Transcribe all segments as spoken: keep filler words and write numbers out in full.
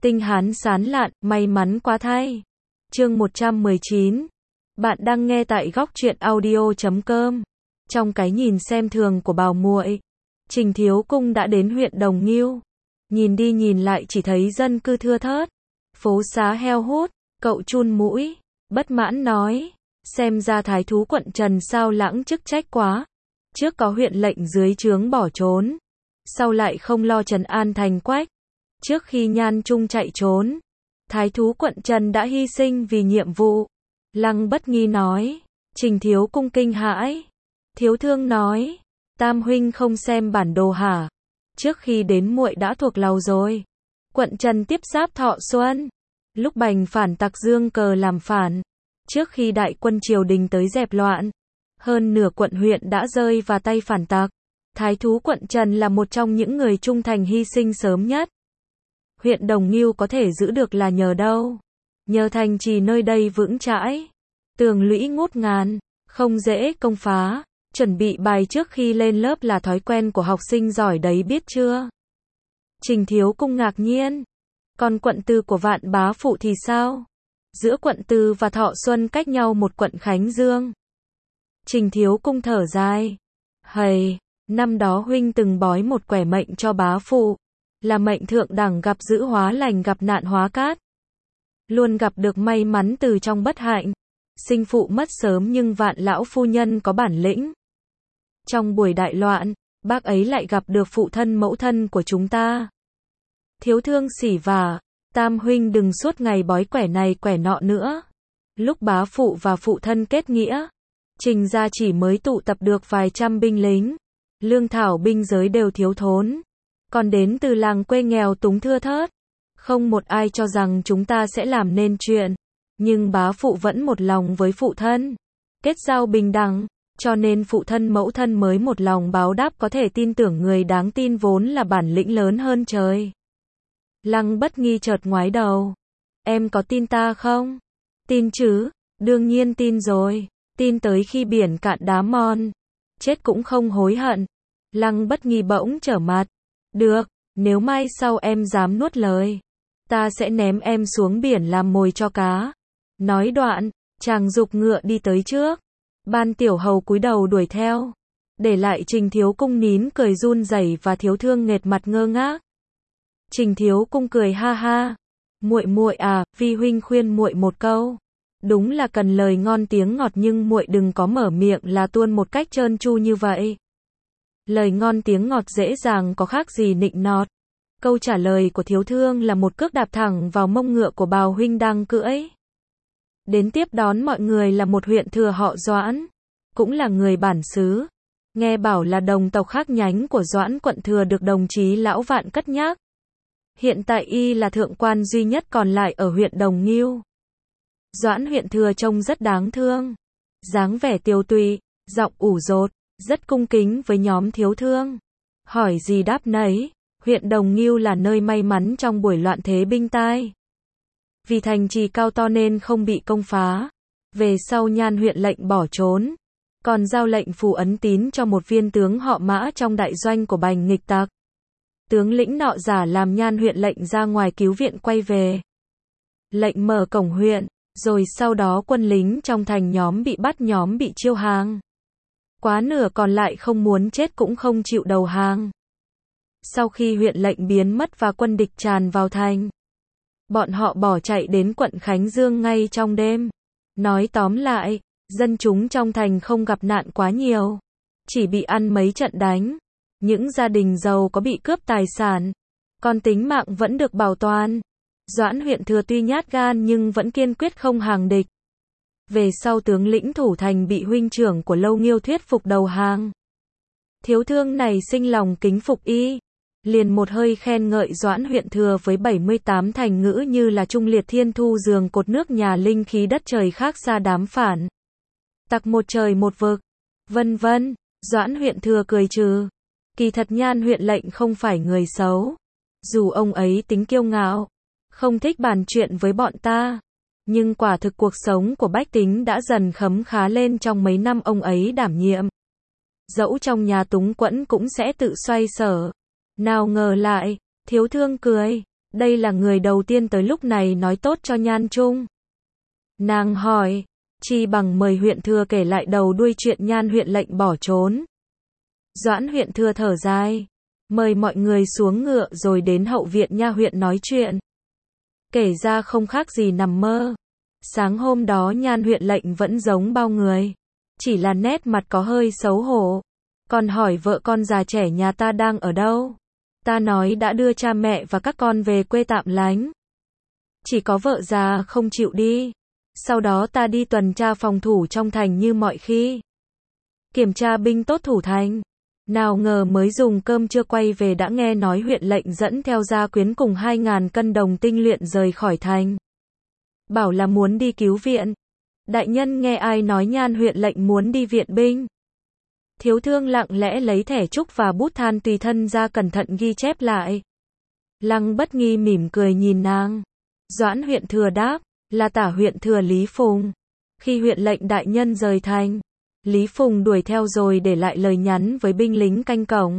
Tinh hán sán lạn, may mắn quá thay. Chương một trăm mười chín. Bạn đang nghe tại góc truyện audio chấm com. Trong cái nhìn xem thường của Bảo muội, Trình Thiếu Cung đã đến huyện Đồng Nghiêu. Nhìn đi nhìn lại chỉ thấy dân cư thưa thớt, phố xá heo hút, cậu chun mũi, bất mãn nói, xem ra thái thú quận Trần sao lãng chức trách quá. Trước có huyện lệnh dưới trướng bỏ trốn, sau lại không lo trấn an thành quách. Trước khi Nhan Trung chạy trốn, thái thú quận Trần đã hy sinh vì nhiệm vụ. Lăng Bất Nghi nói. Trình Thiếu Cung kinh hãi. Thiếu Thương nói, Tam huynh không xem bản đồ hả? Trước khi đến muội đã thuộc lầu rồi. Quận Trần tiếp giáp Thọ Xuân, lúc bành phản tặc dương cờ làm phản, trước khi đại quân triều đình tới dẹp loạn, hơn nửa quận huyện đã rơi vào tay phản tặc. Thái thú quận Trần là một trong những người trung thành hy sinh sớm nhất. Huyện Đồng Nghiêu có thể giữ được là nhờ đâu? Nhờ thành trì nơi đây vững chãi, tường lũy ngút ngàn, không dễ công phá. Chuẩn bị bài trước khi lên lớp là thói quen của học sinh giỏi đấy biết chưa? Trình Thiếu Cung ngạc nhiên. Còn quận tư của Vạn Bá Phụ thì sao? Giữa quận tư và Thọ Xuân cách nhau một quận Khánh Dương. Trình Thiếu Cung thở dài. Hầy, năm đó huynh từng bói một quẻ mệnh cho bá phụ, là mệnh thượng đẳng gặp dữ hóa lành gặp nạn hóa cát. Luôn gặp được may mắn từ trong bất hạnh. Sinh phụ mất sớm nhưng Vạn lão phu nhân có bản lĩnh. Trong buổi đại loạn, bác ấy lại gặp được phụ thân mẫu thân của chúng ta. Thiếu Thương xỉ vả, Tam huynh đừng suốt ngày bói quẻ này quẻ nọ nữa. Lúc bá phụ và phụ thân kết nghĩa, Trình gia chỉ mới tụ tập được vài trăm binh lính, lương thảo binh giới đều thiếu thốn, còn đến từ làng quê nghèo túng thưa thớt. Không một ai cho rằng chúng ta sẽ làm nên chuyện, nhưng bá phụ vẫn một lòng với phụ thân, kết giao bình đẳng, cho nên phụ thân mẫu thân mới một lòng báo đáp, có thể tin tưởng người đáng tin vốn là bản lĩnh lớn hơn trời. Lăng Bất Nghi chợt ngoái đầu. Em có tin ta không? Tin chứ, đương nhiên tin rồi, tin tới khi biển cạn đá mòn, chết cũng không hối hận. Lăng Bất Nghi bỗng trở mặt. Được, nếu mai sau em dám nuốt lời, ta sẽ ném em xuống biển làm mồi cho cá. Nói đoạn, chàng giục ngựa đi tới trước. Ban Tiểu Hầu cúi đầu đuổi theo, để lại Trình Thiếu Cung nín cười run rẩy và Thiếu Thương nghệt mặt ngơ ngác. Trình Thiếu Cung cười ha ha, muội muội à, vi huynh khuyên muội một câu, đúng là cần lời ngon tiếng ngọt nhưng muội đừng có mở miệng là tuôn một cách trơn tru như vậy. Lời ngon tiếng ngọt dễ dàng có khác gì nịnh nọt. Câu trả lời của Thiếu Thương là một cước đạp thẳng vào mông ngựa của Bào huynh đang cưỡi. Đến tiếp đón mọi người là một huyện thừa họ Doãn, cũng là người bản xứ. Nghe bảo là đồng tộc khác nhánh của Doãn quận thừa được đồng chí Lão Vạn cất nhắc. Hiện tại y là thượng quan duy nhất còn lại ở huyện Đồng Nghiêu. Doãn huyện thừa trông rất đáng thương, dáng vẻ tiều tụy, giọng ủ dột, rất cung kính với nhóm Thiếu Thương. Hỏi gì đáp nấy, huyện Đồng Nghiêu là nơi may mắn trong buổi loạn thế binh tai. Vì thành trì cao to nên không bị công phá. Về sau Nhan huyện lệnh bỏ trốn, còn giao lệnh phù ấn tín cho một viên tướng họ Mã trong đại doanh của bành nghịch tặc. Tướng lĩnh nọ giả làm Nhan huyện lệnh ra ngoài cứu viện quay về. Lệnh mở cổng huyện, rồi sau đó quân lính trong thành nhóm bị bắt nhóm bị chiêu hàng. Quá nửa còn lại không muốn chết cũng không chịu đầu hàng. Sau khi huyện lệnh biến mất và quân địch tràn vào thành, bọn họ bỏ chạy đến quận Khánh Dương ngay trong đêm. Nói tóm lại, dân chúng trong thành không gặp nạn quá nhiều, chỉ bị ăn mấy trận đánh. Những gia đình giàu có bị cướp tài sản, còn tính mạng vẫn được bảo toàn. Doãn huyện thừa tuy nhát gan nhưng vẫn kiên quyết không hàng địch. Về sau tướng lĩnh thủ thành bị huynh trưởng của Lâu Nghiêu thuyết phục đầu hàng. Thiếu Thương này sinh lòng kính phục y, liền một hơi khen ngợi Doãn huyện thừa với bảy mươi tám thành ngữ như là trung liệt thiên thu giường cột nước nhà linh khí đất trời khác xa đám phản tặc một trời một vực, vân vân. Doãn huyện thừa cười trừ. Kỳ thật Nhan huyện lệnh không phải người xấu, dù ông ấy tính kiêu ngạo, không thích bàn chuyện với bọn ta, nhưng quả thực cuộc sống của bách tính đã dần khấm khá lên trong mấy năm ông ấy đảm nhiệm. Dẫu trong nhà túng quẫn cũng sẽ tự xoay sở. Nào ngờ lại, Thiếu Thương cười, Đây là người đầu tiên tới lúc này nói tốt cho Nhan Trung. Nàng hỏi, chi bằng mời huyện thừa kể lại đầu đuôi chuyện Nhan huyện lệnh bỏ trốn. Doãn huyện thừa thở dài, mời mọi người xuống ngựa rồi đến hậu viện nha huyện nói chuyện. Kể ra không khác gì nằm mơ. Sáng hôm đó Nhan huyện lệnh vẫn giống bao người, chỉ là nét mặt có hơi xấu hổ. Còn hỏi vợ con già trẻ nhà ta đang ở đâu. Ta nói đã đưa cha mẹ và các con về quê tạm lánh. Chỉ có vợ già không chịu đi. Sau đó ta đi tuần tra phòng thủ trong thành như mọi khi. Kiểm tra binh tốt thủ thành. Nào ngờ mới dùng cơm chưa quay về đã nghe nói huyện lệnh dẫn theo gia quyến cùng hai ngàn cân đồng tinh luyện rời khỏi thành. Bảo là muốn đi cứu viện. Đại nhân nghe ai nói Nhan huyện lệnh muốn đi viện binh. Thiếu thương lặng lẽ lấy thẻ trúc và bút than tùy thân ra cẩn thận ghi chép lại. Lăng Bất Nghi mỉm cười nhìn nàng. Doãn huyện thừa đáp, là tả huyện thừa Lý Phùng. Khi huyện lệnh đại nhân rời thành, Lý Phùng đuổi theo rồi để lại lời nhắn với binh lính canh cổng.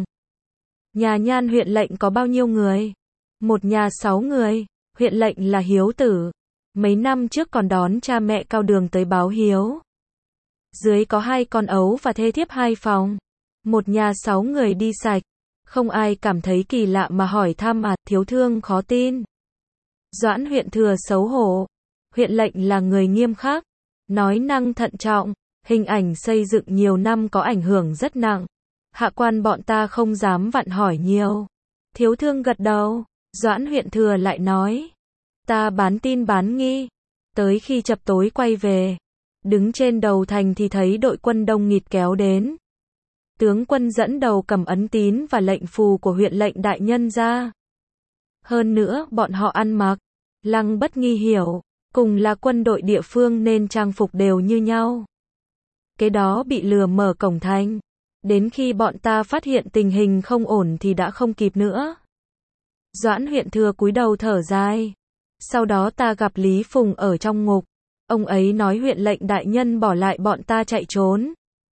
Nhà Nhan huyện lệnh có bao nhiêu người? Một nhà sáu người. Huyện lệnh là hiếu tử. Mấy năm trước còn đón cha mẹ cao đường tới báo hiếu. Dưới có hai con ấu và thê thiếp hai phòng. Một nhà sáu người đi sạch. Không ai cảm thấy kỳ lạ mà hỏi thăm à, thiếu thương khó tin. Doãn huyện thừa xấu hổ. Huyện lệnh là người nghiêm khắc, nói năng thận trọng, hình ảnh xây dựng nhiều năm có ảnh hưởng rất nặng. Hạ quan bọn ta không dám vặn hỏi nhiều. Thiếu thương gật đầu. Doãn huyện thừa lại nói, ta bán tin bán nghi. Tới khi chập tối quay về, đứng trên đầu thành thì thấy đội quân đông nghịt kéo đến. Tướng quân dẫn đầu cầm ấn tín và lệnh phù của huyện lệnh đại nhân ra. Hơn nữa, bọn họ ăn mặc, Lăng Bất Nghi hiểu, cùng là quân đội địa phương nên trang phục đều như nhau. Cái đó bị lừa mở cổng thành. Đến khi bọn ta phát hiện tình hình không ổn thì đã không kịp nữa. Doãn huyện thừa cúi đầu thở dài. Sau đó ta gặp Lý Phùng ở trong ngục. Ông ấy nói huyện lệnh đại nhân bỏ lại bọn ta chạy trốn.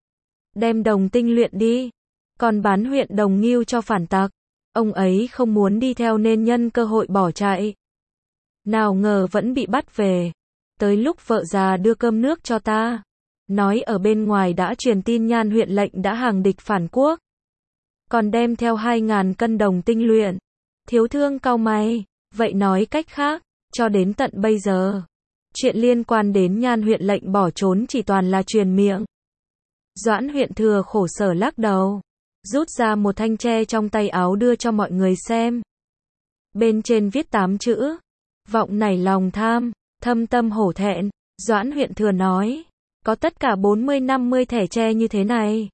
Đem đồng tinh luyện đi. Còn bán huyện Đồng Ngưu cho phản tặc. Ông ấy không muốn đi theo nên nhân cơ hội bỏ chạy. Nào ngờ vẫn bị bắt về. Tới lúc vợ già đưa cơm nước cho ta. Nói ở bên ngoài đã truyền tin Nhan huyện lệnh đã hàng địch phản quốc. Còn đem theo hai ngàn cân đồng tinh luyện. Thiếu thương cau mày. Vậy nói cách khác, cho đến tận bây giờ, chuyện liên quan đến Nhan huyện lệnh bỏ trốn chỉ toàn là truyền miệng. Doãn huyện thừa khổ sở lắc đầu. Rút ra một thanh tre trong tay áo đưa cho mọi người xem. Bên trên viết tám chữ. Vọng nảy lòng tham, thâm tâm hổ thẹn. Doãn huyện thừa nói, có tất cả bốn mươi năm mươi thẻ tre như thế này.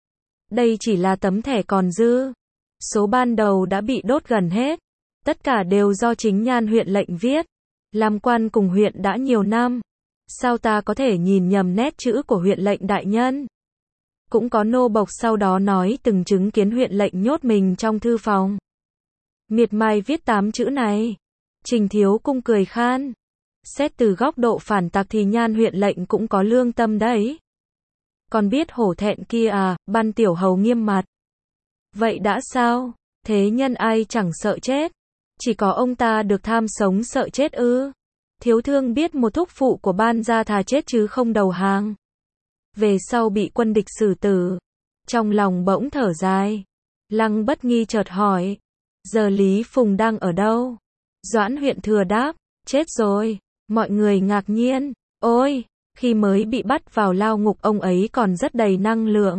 Đây chỉ là tấm thẻ còn dư. Số ban đầu đã bị đốt gần hết. Tất cả đều do chính Nhan huyện lệnh viết. Làm quan cùng huyện đã nhiều năm. Sao ta có thể nhìn nhầm nét chữ của huyện lệnh đại nhân? Cũng có nô bộc sau đó nói từng chứng kiến huyện lệnh nhốt mình trong thư phòng. Miệt mài viết tám chữ này. Trình Thiếu Cung cười khan. Xét từ góc độ phản tặc thì Nhan huyện lệnh cũng có lương tâm đấy. Còn biết hổ thẹn kia à, Ban tiểu hầu nghiêm mặt. Vậy đã sao? Thế nhân ai chẳng sợ chết. Chỉ có ông ta được tham sống sợ chết ư? Thiếu thương biết một thúc phụ của Ban gia thà chết chứ không đầu hàng. Về sau bị quân địch xử tử. Trong lòng bỗng thở dài. Lăng Bất Nghi chợt hỏi. Giờ Lý Phùng đang ở đâu? Doãn huyện thừa đáp. Chết rồi. Mọi người ngạc nhiên. Ôi, khi mới bị bắt vào lao ngục ông ấy còn rất đầy năng lượng.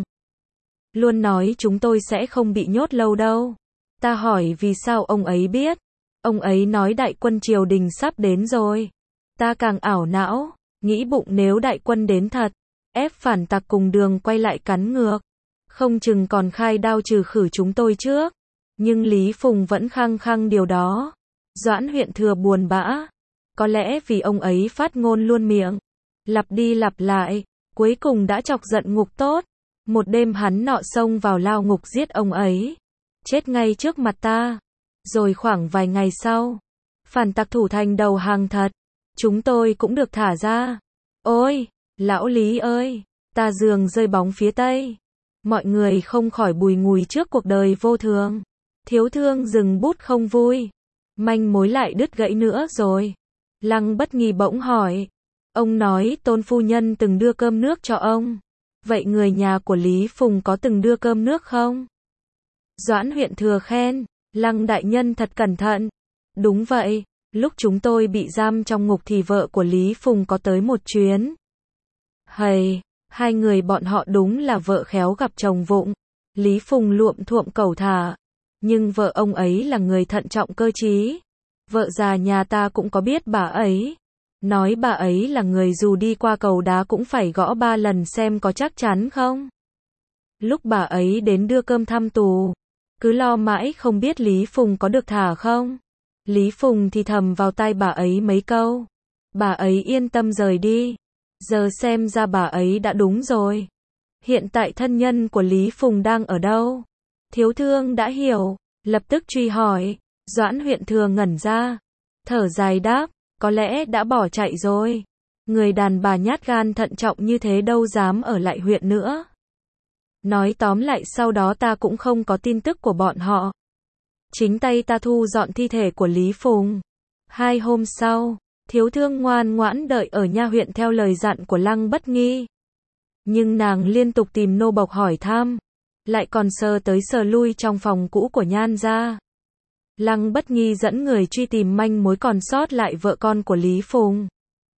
Luôn nói chúng tôi sẽ không bị nhốt lâu đâu. Ta hỏi vì sao ông ấy biết. Ông ấy nói đại quân triều đình sắp đến rồi. Ta càng ảo não, nghĩ bụng nếu đại quân đến thật, ép phản tặc cùng đường quay lại cắn ngược. Không chừng còn khai đao trừ khử chúng tôi trước. Nhưng Lý Phùng vẫn khăng khăng điều đó. Doãn huyện thừa buồn bã. Có lẽ vì ông ấy phát ngôn luôn miệng. Lặp đi lặp lại. Cuối cùng đã chọc giận ngục tốt. Một đêm hắn nọ xông vào lao ngục giết ông ấy. Chết ngay trước mặt ta. Rồi khoảng vài ngày sau. Phản tặc thủ thành đầu hàng thật. Chúng tôi cũng được thả ra. Ôi, lão Lý ơi. Ta giường rơi bóng phía tây. Mọi người không khỏi bùi ngùi trước cuộc đời vô thường. Thiếu thương dừng bút không vui. Manh mối lại đứt gãy nữa rồi. Lăng Bất Nghi bỗng hỏi. Ông nói Tôn phu nhân từng đưa cơm nước cho ông. Vậy người nhà của Lý Phùng có từng đưa cơm nước không? Doãn huyện thừa khen. Lăng đại nhân thật cẩn thận. Đúng vậy, lúc chúng tôi bị giam trong ngục thì vợ của Lý Phùng có tới một chuyến. Hầy, hai người bọn họ đúng là vợ khéo gặp chồng vụng. Lý Phùng luộm thuộm cẩu thả. Nhưng vợ ông ấy là người thận trọng cơ trí. Vợ già nhà ta cũng có biết bà ấy. Nói bà ấy là người dù đi qua cầu đá cũng phải gõ ba lần xem có chắc chắn không. Lúc bà ấy đến đưa cơm thăm tù, cứ lo mãi không biết Lý Phùng có được thả không. Lý Phùng thì thầm vào tai bà ấy mấy câu. Bà ấy yên tâm rời đi. Giờ xem ra bà ấy đã đúng rồi. Hiện tại thân nhân của Lý Phùng đang ở đâu? Thiếu thương đã hiểu, lập tức truy hỏi. Doãn huyện thừa ngẩn ra, thở dài đáp, có lẽ đã bỏ chạy rồi. Người đàn bà nhát gan thận trọng như thế đâu dám ở lại huyện nữa. Nói tóm lại sau đó ta cũng không có tin tức của bọn họ. Chính tay ta thu dọn thi thể của Lý Phùng. Hai hôm sau, thiếu thương ngoan ngoãn đợi ở nha huyện theo lời dặn của Lăng Bất Nghi. Nhưng nàng liên tục tìm nô bộc hỏi thăm, lại còn sờ tới sờ lui trong phòng cũ của Nhan gia. Lăng Bất Nghi dẫn người truy tìm manh mối còn sót lại vợ con của Lý Phùng.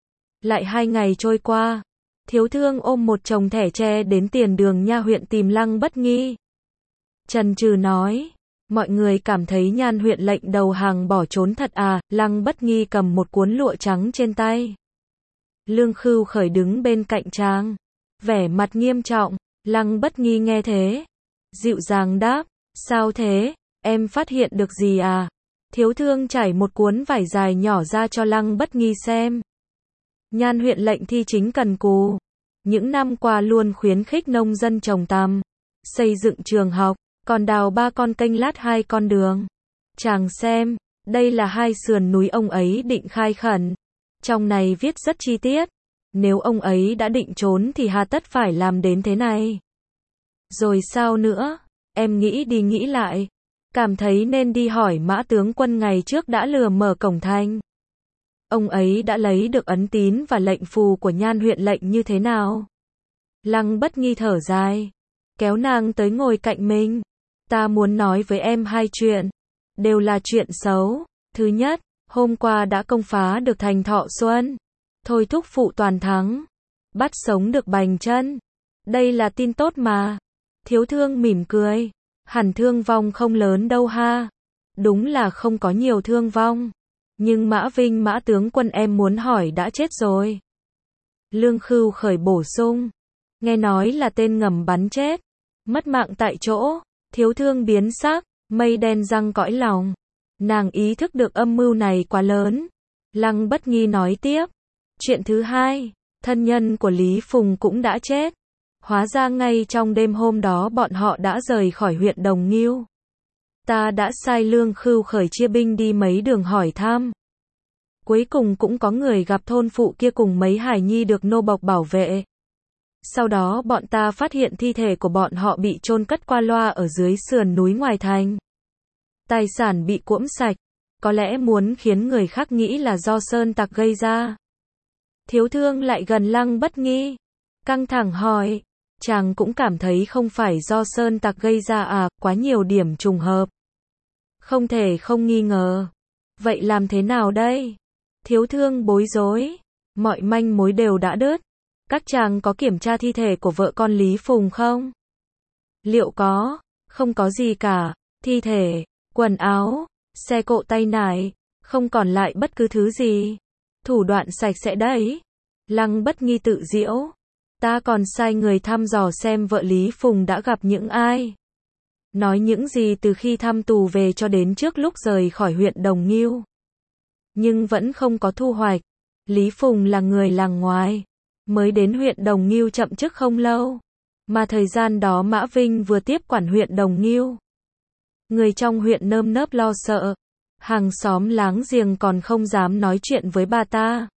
Lại hai ngày trôi qua, thiếu thương ôm một chồng thẻ tre đến tiền đường nha huyện tìm Lăng Bất Nghi. Trần Trừ nói, mọi người cảm thấy Nhan huyện lệnh đầu hàng bỏ trốn thật à? Lăng Bất Nghi cầm một cuốn lụa trắng trên tay. Lương Khưu Khởi đứng bên cạnh chàng, vẻ mặt nghiêm trọng. Lăng Bất Nghi nghe thế, dịu dàng đáp, sao thế, em phát hiện được gì à? Thiếu thương trải một cuốn vải dài nhỏ ra cho Lăng Bất Nghi xem. Nhan huyện lệnh thi chính cần cù, những năm qua luôn khuyến khích nông dân trồng tằm, xây dựng trường học, còn đào ba con kênh lát hai con đường. Chàng xem, đây là hai sườn núi ông ấy định khai khẩn. Trong này viết rất chi tiết. Nếu ông ấy đã định trốn thì hà tất phải làm đến thế này. Rồi sao nữa? Em nghĩ đi nghĩ lại, cảm thấy nên đi hỏi Mã tướng quân ngày trước đã lừa mở cổng thành. Ông ấy đã lấy được ấn tín và lệnh phù của Nhan huyện lệnh như thế nào? Lăng Bất Nghi thở dài, kéo nàng tới ngồi cạnh mình. Ta muốn nói với em hai chuyện, đều là chuyện xấu. Thứ nhất, hôm qua đã công phá được thành Thọ Xuân, thôi thúc phụ toàn thắng, bắt sống được Bành Chân. Đây là tin tốt mà. Thiếu thương mỉm cười, hẳn thương vong không lớn đâu ha. Đúng là không có nhiều thương vong, nhưng Mã Vinh Mã tướng quân em muốn hỏi đã chết rồi. Lương Khưu Khởi bổ sung, nghe nói là tên ngầm bắn chết, mất mạng tại chỗ. Thiếu thương biến sắc, mây đen giăng cõi lòng. Nàng ý thức được âm mưu này quá lớn. Lăng Bất Nghi nói tiếp, chuyện thứ hai, thân nhân của Lý Phùng cũng đã chết. Hóa ra ngay trong đêm hôm đó bọn họ đã rời khỏi huyện Đồng Nghiêu. Ta đã sai Lương Khưu Khởi chia binh đi mấy đường hỏi thăm. Cuối cùng cũng có người gặp thôn phụ kia cùng mấy hài nhi được nô bộc bảo vệ. Sau đó bọn ta phát hiện thi thể của bọn họ bị chôn cất qua loa ở dưới sườn núi ngoài thành. Tài sản bị cuỗm sạch, có lẽ muốn khiến người khác nghĩ là do sơn tặc gây ra. Thiếu thương lại gần Lăng Bất Nghi, căng thẳng hỏi, chàng cũng cảm thấy không phải do sơn tặc gây ra à? Quá nhiều điểm trùng hợp, không thể không nghi ngờ. Vậy làm thế nào đây? Thiếu thương bối rối, mọi manh mối đều đã đứt. Các chàng có kiểm tra thi thể của vợ con Lý Phùng không? Liệu có? Không có gì cả. Thi thể, quần áo, xe cộ tay nải, không còn lại bất cứ thứ gì. Thủ đoạn sạch sẽ đấy. Lăng Bất Nghi tự giễu. Ta còn sai người thăm dò xem vợ Lý Phùng đã gặp những ai. Nói những gì từ khi thăm tù về cho đến trước lúc rời khỏi huyện Đồng Nghiêu. Nhưng vẫn không có thu hoạch. Lý Phùng là người làng ngoài, mới đến huyện Đồng Nghiêu chậm chức không lâu. Mà thời gian đó Mã Vinh vừa tiếp quản huyện Đồng Nghiêu. Người trong huyện nơm nớp lo sợ. Hàng xóm láng giềng còn không dám nói chuyện với bà ta.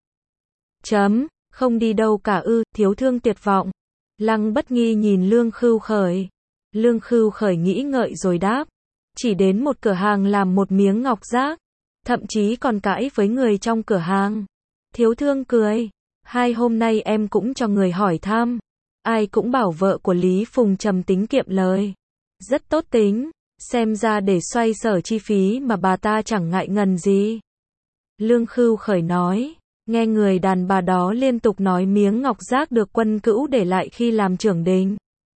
Chấm, không đi đâu cả ư? Thiếu thương tuyệt vọng. Lăng Bất Nghi nhìn Lương Khưu Khởi. Lương Khưu Khởi nghĩ ngợi rồi đáp. Chỉ đến một cửa hàng làm một miếng ngọc giác. thậm chí còn cãi với người trong cửa hàng. Thiếu thương cười, hai hôm nay em cũng cho người hỏi thăm, ai cũng bảo vợ của Lý Phùng trầm tính kiệm lời, rất tốt tính, xem ra để xoay sở chi phí mà bà ta chẳng ngại ngần gì. Lương Khưu Khởi nói, nghe người đàn bà đó liên tục nói miếng ngọc giác được Quân Cữu để lại khi làm trưởng đình.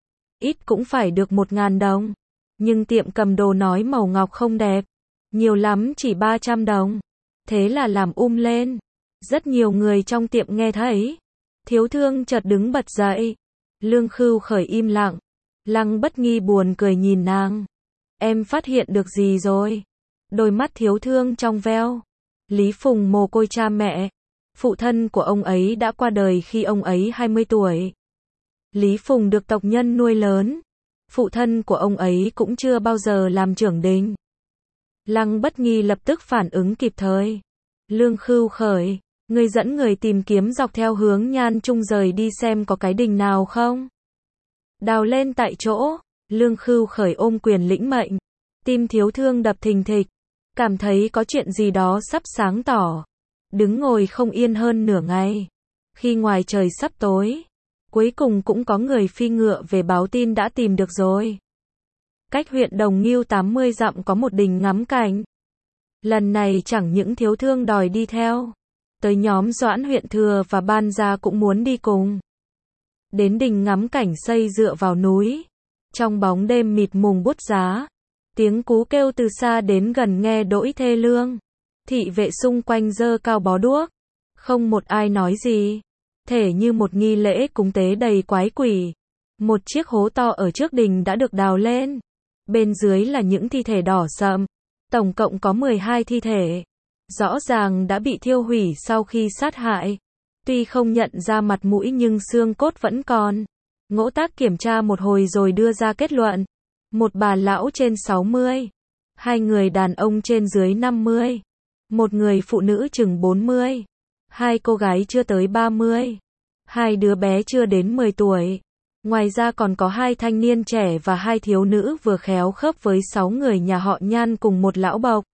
Ít cũng phải được một ngàn đồng, nhưng tiệm cầm đồ nói màu ngọc không đẹp, nhiều lắm chỉ ba trăm đồng. Thế là làm um lên. Rất nhiều người trong tiệm nghe thấy. Thiếu thương chợt đứng bật dậy. Lương Khưu Khởi im lặng. Lăng Bất Nghi buồn cười nhìn nàng. Em phát hiện được gì rồi? Đôi mắt thiếu thương trong veo. Lý Phùng mồ côi cha mẹ. Phụ thân của ông ấy đã qua đời khi ông ấy hai mươi tuổi. Lý Phùng được tộc nhân nuôi lớn. Phụ thân của ông ấy cũng chưa bao giờ làm trưởng đình. Lăng Bất Nghi lập tức phản ứng kịp thời. Lương Khưu Khởi, ngươi dẫn người tìm kiếm dọc theo hướng Nhan Trung rời đi xem có cái đình nào không? Đào lên tại chỗ. Lương Khưu Khởi ôm quyền lĩnh mệnh. Tim thiếu thương đập thình thịch. Cảm thấy có chuyện gì đó sắp sáng tỏ. Đứng ngồi không yên hơn nửa ngày. Khi ngoài trời sắp tối, cuối cùng cũng có người phi ngựa về báo tin đã tìm được rồi. Cách huyện Đồng Nghiêu tám mươi dặm có một đình ngắm cảnh. Lần này chẳng những thiếu thương đòi đi theo, tới nhóm Doãn huyện thừa và Ban gia cũng muốn đi cùng. Đến đình ngắm cảnh xây dựa vào núi, trong bóng đêm mịt mùng buốt giá, tiếng cú kêu từ xa đến gần nghe đỗi thê lương. Thị vệ xung quanh giơ cao bó đuốc, không một ai nói gì, thể như một nghi lễ cúng tế đầy quái quỷ. Một chiếc hố to ở trước đình đã được đào lên, bên dưới là những thi thể đỏ sậm, tổng cộng có mười hai thi thể, rõ ràng đã bị thiêu hủy sau khi sát hại. Tuy không nhận ra mặt mũi nhưng xương cốt vẫn còn. Ngỗ Tác kiểm tra một hồi rồi đưa ra kết luận. Một bà lão trên sáu mươi, hai người đàn ông trên dưới năm mươi, một người phụ nữ chừng bốn mươi, hai cô gái chưa tới ba mươi, hai đứa bé chưa đến mười tuổi. Ngoài ra còn có hai thanh niên trẻ và hai thiếu nữ vừa khéo khớp với sáu người nhà họ Nhan cùng một lão bộc,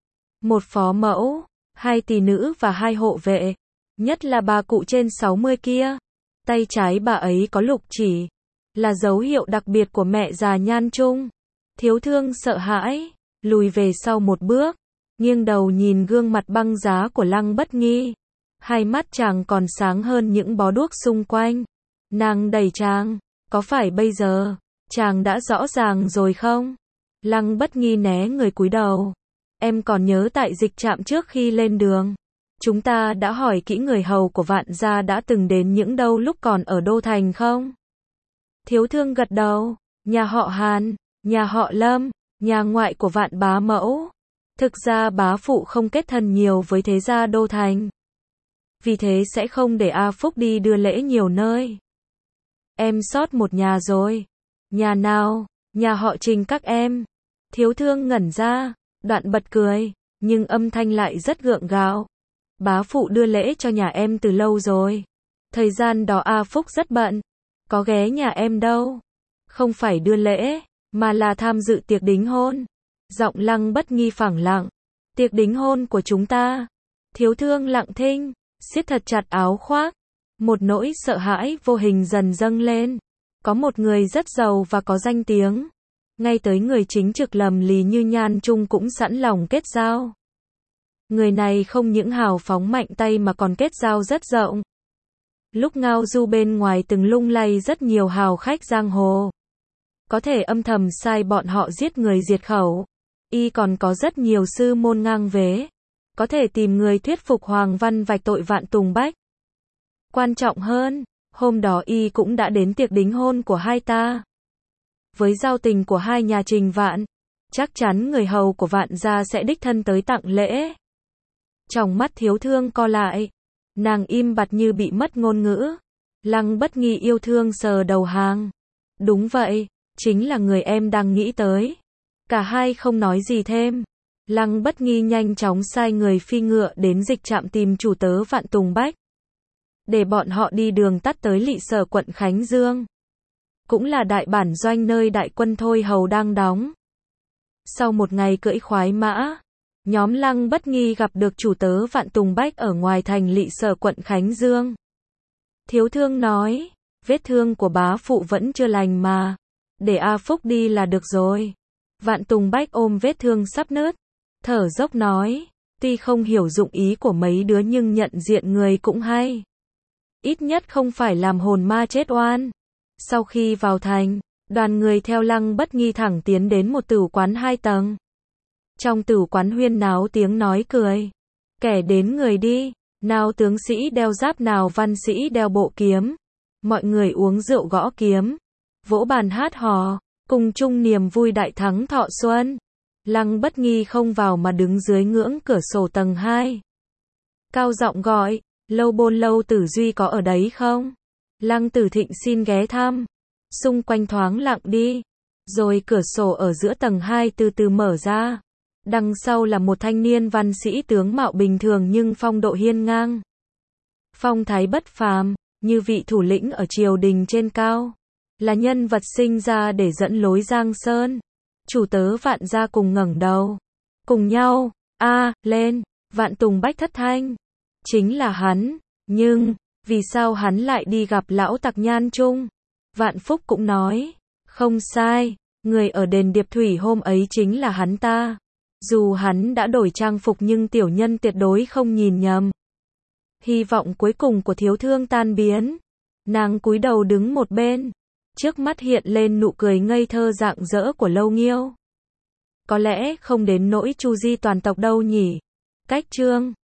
một phó mẫu, hai tỳ nữ và hai hộ vệ. Nhất là bà cụ trên sáu mươi kia, tay trái bà ấy có lục chỉ, là dấu hiệu đặc biệt của mẹ già Nhan Trung. Thiếu thương sợ hãi, lùi về sau một bước, nghiêng đầu nhìn gương mặt băng giá của Lăng Bất Nghi. Hai mắt chàng còn sáng hơn những bó đuốc xung quanh. Nàng đẩy chàng, có phải bây giờ chàng đã rõ ràng rồi không? Lăng Bất Nghi né người cúi đầu. Em còn nhớ tại dịch trạm trước khi lên đường, chúng ta đã hỏi kỹ người hầu của Vạn gia đã từng đến những đâu lúc còn ở Đô Thành không? Thiếu thương gật đầu. Nhà họ Hàn, nhà họ Lâm, nhà ngoại của Vạn bá mẫu. Thực ra bá phụ không kết thân nhiều với thế gia Đô Thành, vì thế sẽ không để A Phúc đi đưa lễ nhiều nơi. Em sót một nhà rồi. Nhà nào? Nhà họ Trình các em. Thiếu thương ngẩn ra, đoạn bật cười, nhưng âm thanh lại rất gượng gạo. Bá phụ đưa lễ cho nhà em từ lâu rồi. Thời gian đó A Phúc rất bận, có ghé nhà em đâu. Không phải đưa lễ, mà là tham dự tiệc đính hôn. Giọng Lăng Bất Nghi phẳng lặng. Tiệc đính hôn của chúng ta. Thiếu thương lặng thinh, siết thật chặt áo khoác. Một nỗi sợ hãi vô hình dần dâng lên. Có một người rất giàu và có danh tiếng, ngay tới người chính trực lầm lì như Nhan Trung cũng sẵn lòng kết giao. Người này không những hào phóng mạnh tay mà còn kết giao rất rộng. Lúc ngao du bên ngoài từng lung lay rất nhiều hào khách giang hồ, có thể âm thầm sai bọn họ giết người diệt khẩu. Y còn có rất nhiều sư môn ngang vế, có thể tìm người thuyết phục Hoàng Văn vạch tội Vạn Tùng Bách. Quan trọng hơn, hôm đó Y cũng đã đến tiệc đính hôn của hai ta. Với giao tình của hai nhà Trình Vạn, chắc chắn người hầu của Vạn gia sẽ đích thân tới tặng lễ. Trong mắt thiếu thương co lại, nàng im bặt như bị mất ngôn ngữ. Lăng Bất Nghi yêu thương sờ đầu hàng. Đúng vậy, chính là người em đang nghĩ tới. Cả hai không nói gì thêm. Lăng Bất Nghi nhanh chóng sai người phi ngựa đến dịch trạm tìm chủ tớ Vạn Tùng Bách, để bọn họ đi đường tắt tới Lỵ Sở quận Khánh Dương, cũng là đại bản doanh nơi đại quân Thôi Hầu đang đóng. Sau một ngày cưỡi khoái mã, nhóm Lăng Bất Nghi gặp được chủ tớ Vạn Tùng Bách ở ngoài thành Lỵ Sở quận Khánh Dương. Thiếu thương nói, vết thương của bá phụ vẫn chưa lành mà, để A Phúc đi là được rồi. Vạn Tùng Bách ôm vết thương sắp nứt, thở dốc nói, tuy không hiểu dụng ý của mấy đứa nhưng nhận diện người cũng hay. Ít nhất không phải làm hồn ma chết oan. Sau khi vào thành, đoàn người theo Lăng Bất Nghi thẳng tiến đến một tửu quán hai tầng. Trong tửu quán huyên náo tiếng nói cười. Kẻ đến người đi, nào tướng sĩ đeo giáp nào văn sĩ đeo bộ kiếm. Mọi người uống rượu gõ kiếm, vỗ bàn hát hò, cùng chung niềm vui đại thắng thọ xuân. Lăng Bất Nghi không vào mà đứng dưới ngưỡng cửa sổ tầng hai. Cao giọng gọi, Lâu Bôn Lâu Tử Duy có ở đấy không? Lăng Tử Thịnh xin ghé thăm. Xung quanh thoáng lặng đi, rồi cửa sổ ở giữa tầng hai từ từ mở ra. Đằng sau là một thanh niên văn sĩ tướng mạo bình thường nhưng phong độ hiên ngang. Phong thái bất phàm, như vị thủ lĩnh ở triều đình trên cao. Là nhân vật sinh ra để dẫn lối Giang Sơn. Chủ tớ Vạn gia cùng ngẩng đầu. Cùng nhau, a lên, Vạn Tùng Bách thất thanh. Chính là hắn, nhưng, vì sao hắn lại đi gặp lão tặc Nhan Trung? Vạn Phúc cũng nói, không sai, người ở đền Điệp Thủy hôm ấy chính là hắn ta. Dù hắn đã đổi trang phục nhưng tiểu nhân tuyệt đối không nhìn nhầm. Hy vọng cuối cùng của thiếu thương tan biến. Nàng cúi đầu đứng một bên. Trước mắt hiện lên nụ cười ngây thơ rạng rỡ của Lâu Nghiêu. Có lẽ không đến nỗi chu di toàn tộc đâu nhỉ. Cách chương